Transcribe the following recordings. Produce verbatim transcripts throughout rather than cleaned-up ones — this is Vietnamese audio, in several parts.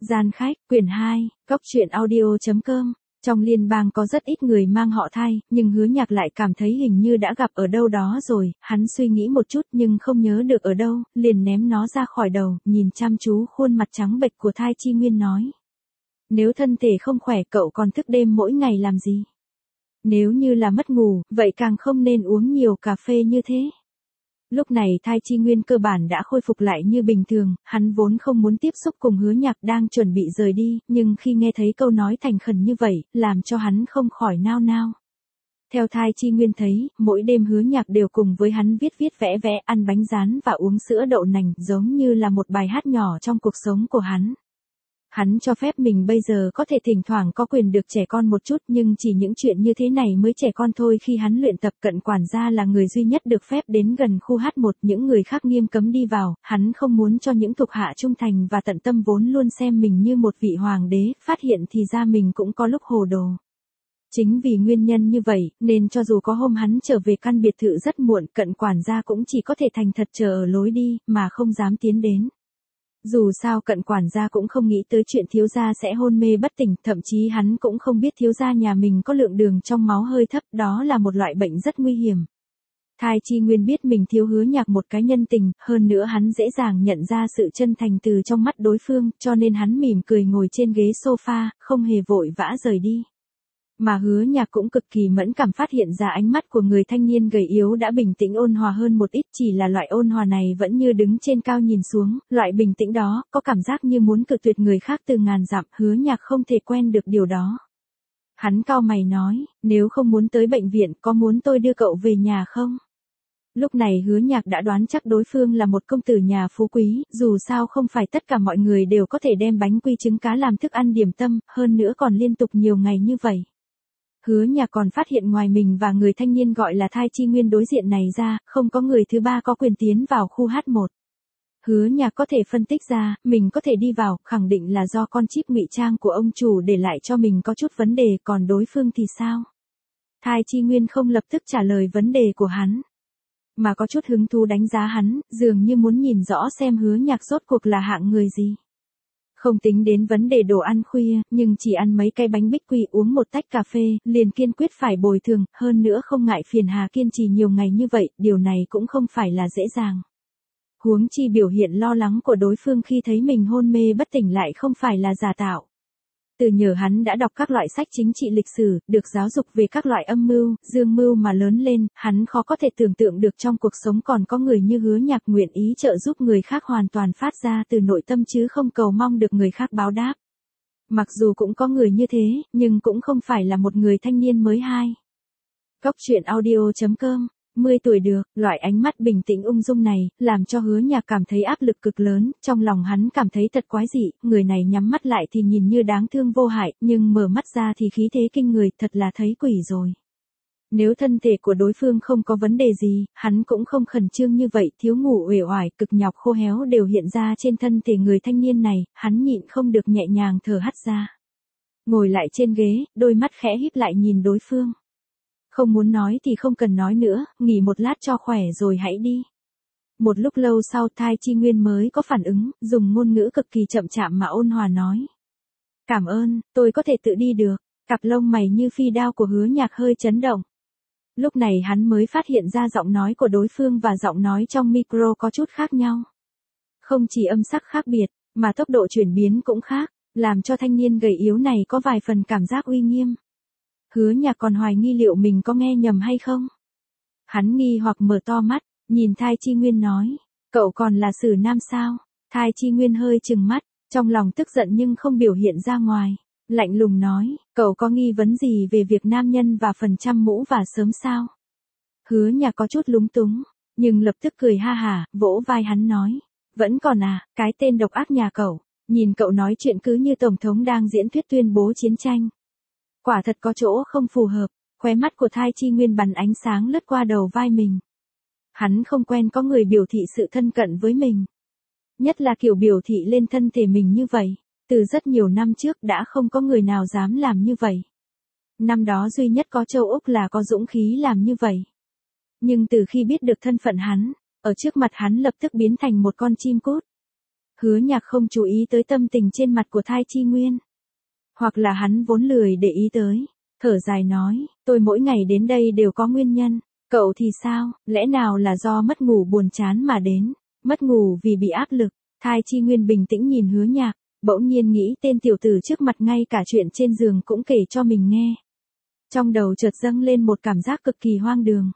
Gian khách, quyển hai, góc truyện audio.com. Trong liên bang có rất ít người mang họ Thai, nhưng Hứa Nhạc lại cảm thấy hình như đã gặp ở đâu đó rồi, hắn suy nghĩ một chút nhưng không nhớ được ở đâu, liền ném nó ra khỏi đầu, nhìn chăm chú khuôn mặt trắng bệch của Thai Chi Nguyên nói. Nếu thân thể không khỏe cậu còn thức đêm mỗi ngày làm gì? Nếu như là mất ngủ, vậy càng không nên uống nhiều cà phê như thế. Lúc này Thai Chi Nguyên cơ bản đã khôi phục lại như bình thường, hắn vốn không muốn tiếp xúc cùng Hứa Nhạc đang chuẩn bị rời đi, nhưng khi nghe thấy câu nói thành khẩn như vậy, làm cho hắn không khỏi nao nao. Theo Thai Chi Nguyên thấy, mỗi đêm Hứa Nhạc đều cùng với hắn viết viết vẽ vẽ, ăn bánh rán và uống sữa đậu nành, giống như là một bài hát nhỏ trong cuộc sống của hắn. Hắn cho phép mình bây giờ có thể thỉnh thoảng có quyền được trẻ con một chút, nhưng chỉ những chuyện như thế này mới trẻ con thôi. Khi hắn luyện tập, Cận quản gia là người duy nhất được phép đến gần khu hát một, những người khác nghiêm cấm đi vào, hắn không muốn cho những thuộc hạ trung thành và tận tâm vốn luôn xem mình như một vị hoàng đế, phát hiện thì ra mình cũng có lúc hồ đồ. Chính vì nguyên nhân như vậy, nên cho dù có hôm hắn trở về căn biệt thự rất muộn, Cận quản gia cũng chỉ có thể thành thật chờ ở lối đi, mà không dám tiến đến. Dù sao Cận quản gia cũng không nghĩ tới chuyện thiếu gia sẽ hôn mê bất tỉnh, thậm chí hắn cũng không biết thiếu gia nhà mình có lượng đường trong máu hơi thấp, đó là một loại bệnh rất nguy hiểm. Thai Chi Nguyên biết mình thiếu Hứa Nhạc một cái nhân tình, hơn nữa hắn dễ dàng nhận ra sự chân thành từ trong mắt đối phương, cho nên hắn mỉm cười ngồi trên ghế sofa, không hề vội vã rời đi. Mà Hứa Nhạc cũng cực kỳ mẫn cảm phát hiện ra ánh mắt của người thanh niên gầy yếu đã bình tĩnh ôn hòa hơn một ít, chỉ là loại ôn hòa này vẫn như đứng trên cao nhìn xuống, loại bình tĩnh đó, có cảm giác như muốn cự tuyệt người khác từ ngàn dặm, Hứa Nhạc không thể quen được điều đó. Hắn cau mày nói, nếu không muốn tới bệnh viện, có muốn tôi đưa cậu về nhà không? Lúc này Hứa Nhạc đã đoán chắc đối phương là một công tử nhà phú quý, dù sao không phải tất cả mọi người đều có thể đem bánh quy trứng cá làm thức ăn điểm tâm, hơn nữa còn liên tục nhiều ngày như vậy. Hứa Nhạc còn phát hiện ngoài mình và người thanh niên gọi là Thai Chi Nguyên đối diện này ra, không có người thứ ba có quyền tiến vào khu hát một. Hứa Nhạc có thể phân tích ra, mình có thể đi vào, khẳng định là do con chip ngụy trang của ông chủ để lại cho mình có chút vấn đề, còn đối phương thì sao? Thai Chi Nguyên không lập tức trả lời vấn đề của hắn, mà có chút hứng thú đánh giá hắn, dường như muốn nhìn rõ xem Hứa Nhạc rốt cuộc là hạng người gì. Không tính đến vấn đề đồ ăn khuya, nhưng chỉ ăn mấy cái bánh bích quy uống một tách cà phê, liền kiên quyết phải bồi thường, hơn nữa không ngại phiền hà kiên trì nhiều ngày như vậy, điều này cũng không phải là dễ dàng. Huống chi biểu hiện lo lắng của đối phương khi thấy mình hôn mê bất tỉnh lại không phải là giả tạo. Từ nhờ hắn đã đọc các loại sách chính trị lịch sử, được giáo dục về các loại âm mưu, dương mưu mà lớn lên, hắn khó có thể tưởng tượng được trong cuộc sống còn có người như Hứa Nhạc nguyện ý trợ giúp người khác hoàn toàn phát ra từ nội tâm chứ không cầu mong được người khác báo đáp. Mặc dù cũng có người như thế, nhưng cũng không phải là một người thanh niên mới hai. Góc truyện audio.com. mười tuổi được, loại ánh mắt bình tĩnh ung dung này, làm cho Hứa Nhạc cảm thấy áp lực cực lớn, trong lòng hắn cảm thấy thật quái dị, người này nhắm mắt lại thì nhìn như đáng thương vô hại, nhưng mở mắt ra thì khí thế kinh người, thật là thấy quỷ rồi. Nếu thân thể của đối phương không có vấn đề gì, hắn cũng không khẩn trương như vậy, thiếu ngủ uể oải, cực nhọc khô héo đều hiện ra trên thân thể người thanh niên này, hắn nhịn không được nhẹ nhàng thở hắt ra. Ngồi lại trên ghế, đôi mắt khẽ híp lại nhìn đối phương. Không muốn nói thì không cần nói nữa, nghỉ một lát cho khỏe rồi hãy đi. Một lúc lâu sau Thai Chi Nguyên mới có phản ứng, dùng ngôn ngữ cực kỳ chậm chạp mà ôn hòa nói. Cảm ơn, tôi có thể tự đi được. Cặp lông mày như phi đao của Hứa Nhạc hơi chấn động. Lúc này hắn mới phát hiện ra giọng nói của đối phương và giọng nói trong micro có chút khác nhau. Không chỉ âm sắc khác biệt, mà tốc độ chuyển biến cũng khác, làm cho thanh niên gầy yếu này có vài phần cảm giác uy nghiêm. Hứa Nhạc còn hoài nghi liệu mình có nghe nhầm hay không. Hắn nghi hoặc mở to mắt, nhìn Thai Chi Nguyên nói, cậu còn là Sử Nam sao? Thai Chi Nguyên hơi trừng mắt, trong lòng tức giận nhưng không biểu hiện ra ngoài, lạnh lùng nói, cậu có nghi vấn gì về việc nam nhân và phần trăm mũ và sớm sao? Hứa Nhạc có chút lúng túng, nhưng lập tức cười ha hả, vỗ vai hắn nói, vẫn còn à, cái tên độc ác nhà cậu, nhìn cậu nói chuyện cứ như tổng thống đang diễn thuyết tuyên bố chiến tranh. Quả thật có chỗ không phù hợp, khóe mắt của Thai Chi Nguyên bắn ánh sáng lướt qua đầu vai mình. Hắn không quen có người biểu thị sự thân cận với mình. Nhất là kiểu biểu thị lên thân thể mình như vậy. Từ rất nhiều năm trước đã không có người nào dám làm như vậy. Năm đó duy nhất có châu Úc là có dũng khí làm như vậy. Nhưng từ khi biết được thân phận hắn, ở trước mặt hắn lập tức biến thành một con chim cút. Hứa Nhạc không chú ý tới tâm tình trên mặt của Thai Chi Nguyên. Hoặc là hắn vốn lười để ý tới. Thở dài nói, tôi mỗi ngày đến đây đều có nguyên nhân. Cậu thì sao, lẽ nào là do mất ngủ buồn chán mà đến? Mất ngủ vì bị áp lực. Thai Chi Nguyên bình tĩnh nhìn Hứa Nhạc, bỗng nhiên nghĩ tên tiểu tử trước mặt ngay cả chuyện trên giường cũng kể cho mình nghe. Trong đầu chợt dâng lên một cảm giác cực kỳ hoang đường.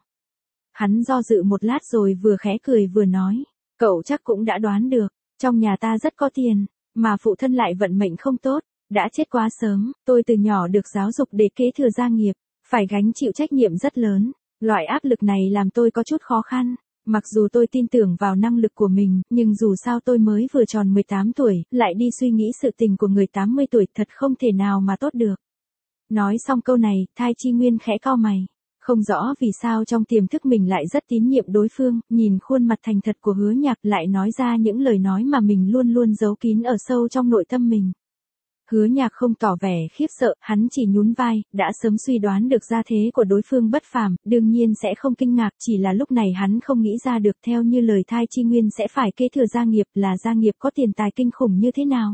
Hắn do dự một lát rồi vừa khẽ cười vừa nói, cậu chắc cũng đã đoán được, trong nhà ta rất có tiền, mà phụ thân lại vận mệnh không tốt, đã chết quá sớm, tôi từ nhỏ được giáo dục để kế thừa gia nghiệp, phải gánh chịu trách nhiệm rất lớn, loại áp lực này làm tôi có chút khó khăn. Mặc dù tôi tin tưởng vào năng lực của mình, nhưng dù sao tôi mới vừa tròn mười tám tuổi, lại đi suy nghĩ sự tình của người tám mươi tuổi thật không thể nào mà tốt được. Nói xong câu này, Thai Chi Nguyên khẽ cau mày. Không rõ vì sao trong tiềm thức mình lại rất tín nhiệm đối phương, nhìn khuôn mặt thành thật của Hứa Nhạc lại nói ra những lời nói mà mình luôn luôn giấu kín ở sâu trong nội tâm mình. Hứa Nhạc không tỏ vẻ khiếp sợ, hắn chỉ nhún vai, đã sớm suy đoán được gia thế của đối phương bất phàm, đương nhiên sẽ không kinh ngạc, chỉ là lúc này hắn không nghĩ ra được theo như lời Thai Chi Nguyên sẽ phải kế thừa gia nghiệp là gia nghiệp có tiền tài kinh khủng như thế nào.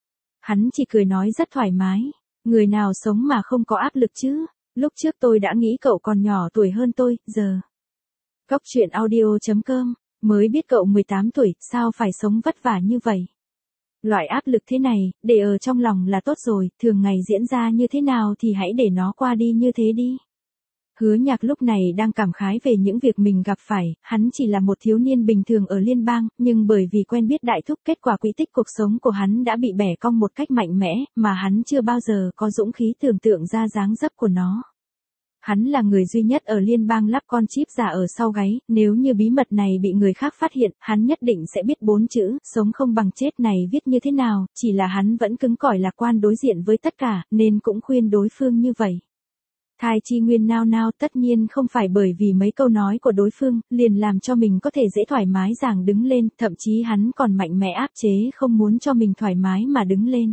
Hắn chỉ cười nói rất thoải mái, người nào sống mà không có áp lực chứ, lúc trước tôi đã nghĩ cậu còn nhỏ tuổi hơn tôi, giờ. Góc truyện audio chấm com, mới biết cậu mười tám tuổi, sao phải sống vất vả như vậy. Loại áp lực thế này, để ở trong lòng là tốt rồi, thường ngày diễn ra như thế nào thì hãy để nó qua đi như thế đi. Hứa Nhạc lúc này đang cảm khái về những việc mình gặp phải, hắn chỉ là một thiếu niên bình thường ở liên bang, nhưng bởi vì quen biết đại thúc kết quả quỹ tích cuộc sống của hắn đã bị bẻ cong một cách mạnh mẽ, mà hắn chưa bao giờ có dũng khí tưởng tượng ra dáng dấp của nó. Hắn là người duy nhất ở liên bang lắp con chip giả ở sau gáy, nếu như bí mật này bị người khác phát hiện, hắn nhất định sẽ biết bốn chữ, sống không bằng chết này viết như thế nào, chỉ là hắn vẫn cứng cỏi lạc quan đối diện với tất cả, nên cũng khuyên đối phương như vậy. Thai Chi Nguyên nao nao tất nhiên không phải bởi vì mấy câu nói của đối phương, liền làm cho mình có thể dễ thoải mái dàng đứng lên, thậm chí hắn còn mạnh mẽ áp chế không muốn cho mình thoải mái mà đứng lên.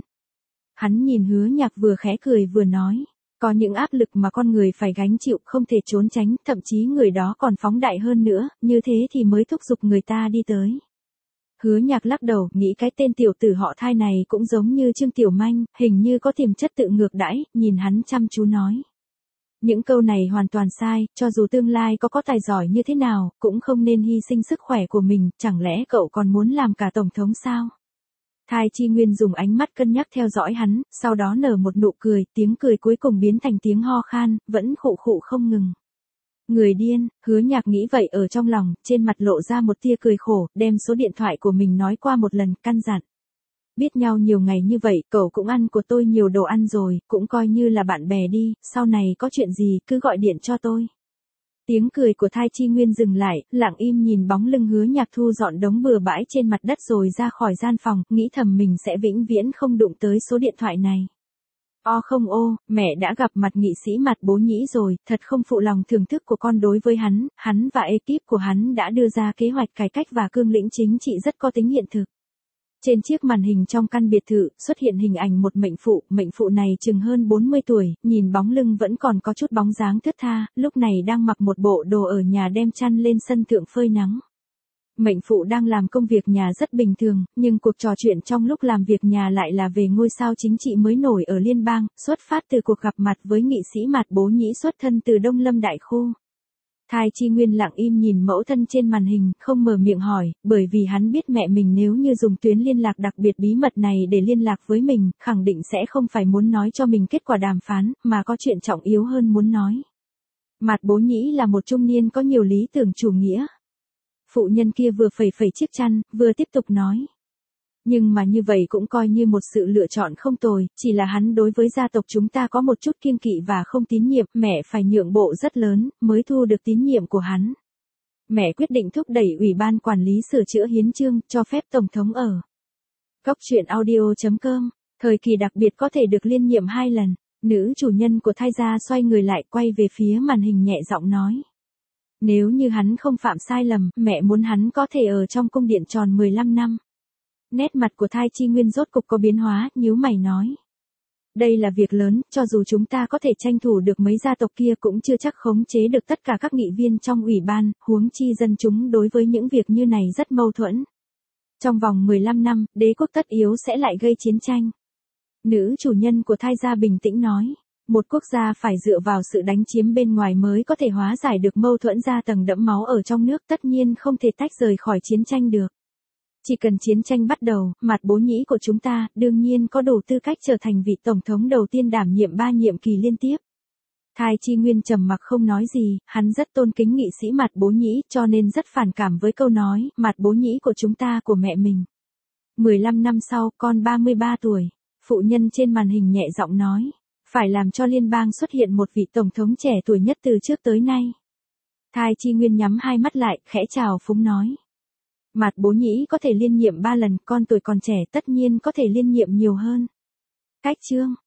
Hắn nhìn Hứa Nhạc vừa khẽ cười vừa nói. Có những áp lực mà con người phải gánh chịu không thể trốn tránh, thậm chí người đó còn phóng đại hơn nữa, như thế thì mới thúc giục người ta đi tới. Hứa Nhạc lắc đầu, nghĩ cái tên tiểu tử họ Thai này cũng giống như Trương Tiểu Manh, hình như có tiềm chất tự ngược đãi, nhìn hắn chăm chú nói. Những câu này hoàn toàn sai, cho dù tương lai có có tài giỏi như thế nào, cũng không nên hy sinh sức khỏe của mình, chẳng lẽ cậu còn muốn làm cả tổng thống sao? Thai Chi Nguyên dùng ánh mắt cân nhắc theo dõi hắn, sau đó nở một nụ cười, tiếng cười cuối cùng biến thành tiếng ho khan, vẫn khụ khụ không ngừng. Người điên, Hứa Nhạc nghĩ vậy ở trong lòng, trên mặt lộ ra một tia cười khổ, đem số điện thoại của mình nói qua một lần, căn dặn. Biết nhau nhiều ngày như vậy, cậu cũng ăn của tôi nhiều đồ ăn rồi, cũng coi như là bạn bè đi, sau này có chuyện gì cứ gọi điện cho tôi. Tiếng cười của Thai Chi Nguyên dừng lại, lặng im nhìn bóng lưng Hứa Nhạc thu dọn đống bừa bãi trên mặt đất rồi ra khỏi gian phòng, nghĩ thầm mình sẽ vĩnh viễn không đụng tới số điện thoại này. O không ô, mẹ đã gặp mặt nghị sĩ Mạt Bố Nhĩ rồi, thật không phụ lòng thưởng thức của con đối với hắn, hắn và ekip của hắn đã đưa ra kế hoạch cải cách và cương lĩnh chính trị rất có tính hiện thực. Trên chiếc màn hình trong căn biệt thự, xuất hiện hình ảnh một mệnh phụ, mệnh phụ này chừng hơn bốn mươi tuổi, nhìn bóng lưng vẫn còn có chút bóng dáng thướt tha, lúc này đang mặc một bộ đồ ở nhà đem chăn lên sân thượng phơi nắng. Mệnh phụ đang làm công việc nhà rất bình thường, nhưng cuộc trò chuyện trong lúc làm việc nhà lại là về ngôi sao chính trị mới nổi ở liên bang, xuất phát từ cuộc gặp mặt với nghị sĩ Mạt Bố Nhĩ xuất thân từ Đông Lâm Đại Khu. Thai Chi Nguyên lặng im nhìn mẫu thân trên màn hình, không mở miệng hỏi, bởi vì hắn biết mẹ mình nếu như dùng tuyến liên lạc đặc biệt bí mật này để liên lạc với mình, khẳng định sẽ không phải muốn nói cho mình kết quả đàm phán, mà có chuyện trọng yếu hơn muốn nói. Mạt Bố Nhĩ là một trung niên có nhiều lý tưởng chủ nghĩa. Phụ nhân kia vừa phẩy phẩy chiếc chăn, vừa tiếp tục nói. Nhưng mà như vậy cũng coi như một sự lựa chọn không tồi, chỉ là hắn đối với gia tộc chúng ta có một chút kiêng kỵ và không tín nhiệm, mẹ phải nhượng bộ rất lớn, mới thu được tín nhiệm của hắn. Mẹ quyết định thúc đẩy Ủy ban Quản lý sửa chữa hiến chương, cho phép Tổng thống ở. Góc truyện audio chấm com, thời kỳ đặc biệt có thể được liên nhiệm hai lần, nữ chủ nhân của Thai gia xoay người lại quay về phía màn hình nhẹ giọng nói. Nếu như hắn không phạm sai lầm, mẹ muốn hắn có thể ở trong cung điện tròn mười lăm năm. Nét mặt của Thai Chi Nguyên rốt cục có biến hóa, nhíu mày nói. Đây là việc lớn, cho dù chúng ta có thể tranh thủ được mấy gia tộc kia cũng chưa chắc khống chế được tất cả các nghị viên trong ủy ban, huống chi dân chúng đối với những việc như này rất mâu thuẫn. Trong vòng mười lăm năm, đế quốc tất yếu sẽ lại gây chiến tranh. Nữ chủ nhân của Thai gia bình tĩnh nói. Một quốc gia phải dựa vào sự đánh chiếm bên ngoài mới có thể hóa giải được mâu thuẫn gia tầng đẫm máu ở trong nước, tất nhiên không thể tách rời khỏi chiến tranh được. Chỉ cần chiến tranh bắt đầu, Mạt Bố Nhĩ của chúng ta, đương nhiên có đủ tư cách trở thành vị tổng thống đầu tiên đảm nhiệm ba nhiệm kỳ liên tiếp. Thai Chi Nguyên trầm mặc không nói gì, hắn rất tôn kính nghị sĩ Mạt Bố Nhĩ, cho nên rất phản cảm với câu nói, Mạt Bố Nhĩ của chúng ta của mẹ mình. mười lăm năm sau, con ba mươi ba tuổi, phụ nhân trên màn hình nhẹ giọng nói, phải làm cho liên bang xuất hiện một vị tổng thống trẻ tuổi nhất từ trước tới nay. Thai Chi Nguyên nhắm hai mắt lại, khẽ chào phúng nói. Mạt Bố Nhĩ có thể liên nhiệm ba lần, con tuổi còn trẻ tất nhiên có thể liên nhiệm nhiều hơn. Cách chương